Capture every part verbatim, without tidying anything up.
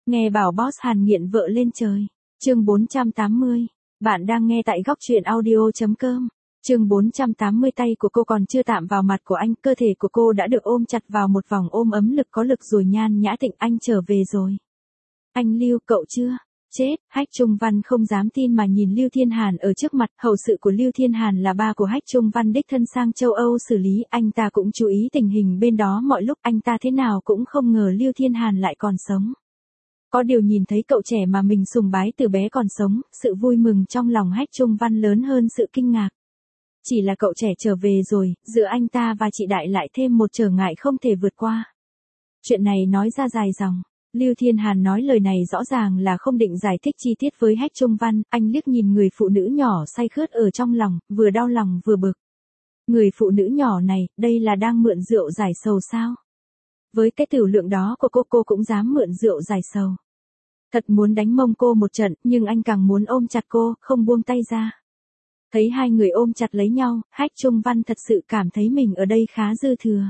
Nghe bảo boss Hàn nghiện vợ lên trời. Chương bốn trăm tám mươi. Bạn đang nghe tại góc truyện audio chấm com. Chương bốn trăm tám mươi tay của cô còn chưa chạm vào mặt của anh, cơ thể của cô đã được ôm chặt vào một vòng ôm ấm lực có lực rồi. Nhan Nhã Tịnh, anh trở về rồi. Anh Lưu, cậu chưa? Chết, Hách Trung Văn không dám tin mà nhìn Lưu Thiên Hàn ở trước mặt. Hậu sự của Lưu Thiên Hàn là ba của Hách Trung Văn đích thân sang châu Âu xử lý. Anh ta cũng chú ý tình hình bên đó mọi lúc. Anh ta thế nào cũng không ngờ Lưu Thiên Hàn lại còn sống. Có điều nhìn thấy cậu trẻ mà mình sùng bái từ bé còn sống, sự vui mừng trong lòng Hách Trung Văn lớn hơn sự kinh ngạc. Chỉ là cậu trẻ trở về rồi, giữa anh ta và chị Đại lại thêm một trở ngại không thể vượt qua. Chuyện này nói ra dài dòng. Lưu Thiên Hàn nói lời này rõ ràng là không định giải thích chi tiết với Hách Trung Văn. Anh liếc nhìn người phụ nữ nhỏ say khướt ở trong lòng, vừa đau lòng vừa bực. Người phụ nữ nhỏ này, đây là đang mượn rượu giải sầu sao? Với cái tiểu lượng đó của cô, cô cũng dám mượn rượu giải sầu. Thật muốn đánh mông cô một trận, nhưng anh càng muốn ôm chặt cô, không buông tay ra. Thấy hai người ôm chặt lấy nhau, Hách Trung Văn thật sự cảm thấy mình ở đây khá dư thừa.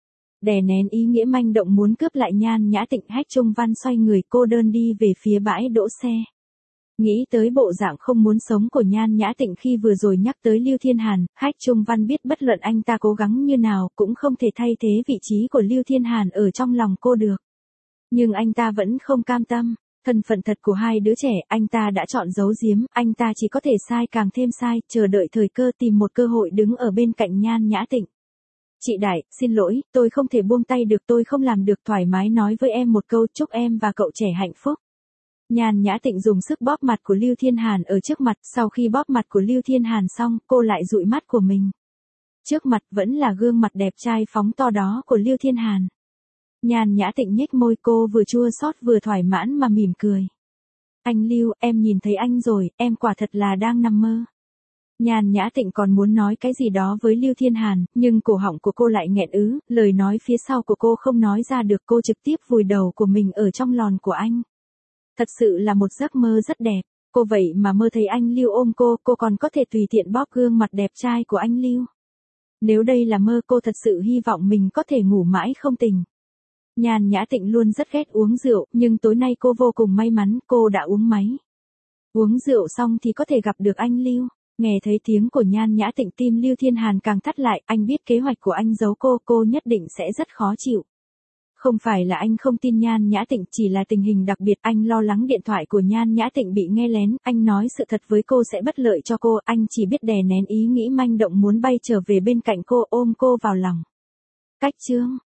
Đè nén ý nghĩa manh động muốn cướp lại Nhan Nhã Tịnh, Hách Trung Văn xoay người cô đơn đi về phía bãi đỗ xe. Nghĩ tới bộ dạng không muốn sống của Nhan Nhã Tịnh khi vừa rồi nhắc tới Lưu Thiên Hàn, Hách Trung Văn biết bất luận anh ta cố gắng như nào cũng không thể thay thế vị trí của Lưu Thiên Hàn ở trong lòng cô được. Nhưng anh ta vẫn không cam tâm. Thân phận thật của hai đứa trẻ, anh ta đã chọn giấu giếm, anh ta chỉ có thể sai càng thêm sai, chờ đợi thời cơ tìm một cơ hội đứng ở bên cạnh Nhan Nhã Tịnh. Chị Đại, xin lỗi, tôi không thể buông tay được, tôi không làm được, thoải mái nói với em một câu, chúc em và cậu trẻ hạnh phúc. Nhan Nhã Tịnh dùng sức bóp mặt của Lưu Thiên Hàn ở trước mặt, sau khi bóp mặt của Lưu Thiên Hàn xong, cô lại dụi mắt của mình. Trước mặt vẫn là gương mặt đẹp trai phóng to đó của Lưu Thiên Hàn. Nhan Nhã Tịnh nhếch môi, cô vừa chua xót vừa thỏa mãn mà mỉm cười. Anh Lưu, em nhìn thấy anh rồi, em quả thật là đang nằm mơ. Nhan Nhã Tịnh còn muốn nói cái gì đó với Lưu Thiên Hàn, nhưng cổ họng của cô lại nghẹn ứ, lời nói phía sau của cô không nói ra được, cô trực tiếp vùi đầu của mình ở trong lòn của anh. Thật sự là một giấc mơ rất đẹp, cô vậy mà mơ thấy anh Lưu ôm cô, cô còn có thể tùy tiện bóp gương mặt đẹp trai của anh Lưu. Nếu đây là mơ, cô thật sự hy vọng mình có thể ngủ mãi không tỉnh. Nhan Nhã Tịnh luôn rất ghét uống rượu, nhưng tối nay cô vô cùng may mắn, cô đã uống máy. Uống rượu xong thì có thể gặp được anh Lưu. Nghe thấy tiếng của Nhan Nhã Tịnh, tim Lưu Thiên Hàn càng thắt lại, anh biết kế hoạch của anh giấu cô, cô nhất định sẽ rất khó chịu. Không phải là anh không tin Nhan Nhã Tịnh, chỉ là tình hình đặc biệt, anh lo lắng điện thoại của Nhan Nhã Tịnh bị nghe lén, anh nói sự thật với cô sẽ bất lợi cho cô, anh chỉ biết đè nén ý nghĩ manh động muốn bay trở về bên cạnh cô, ôm cô vào lòng. Cách chương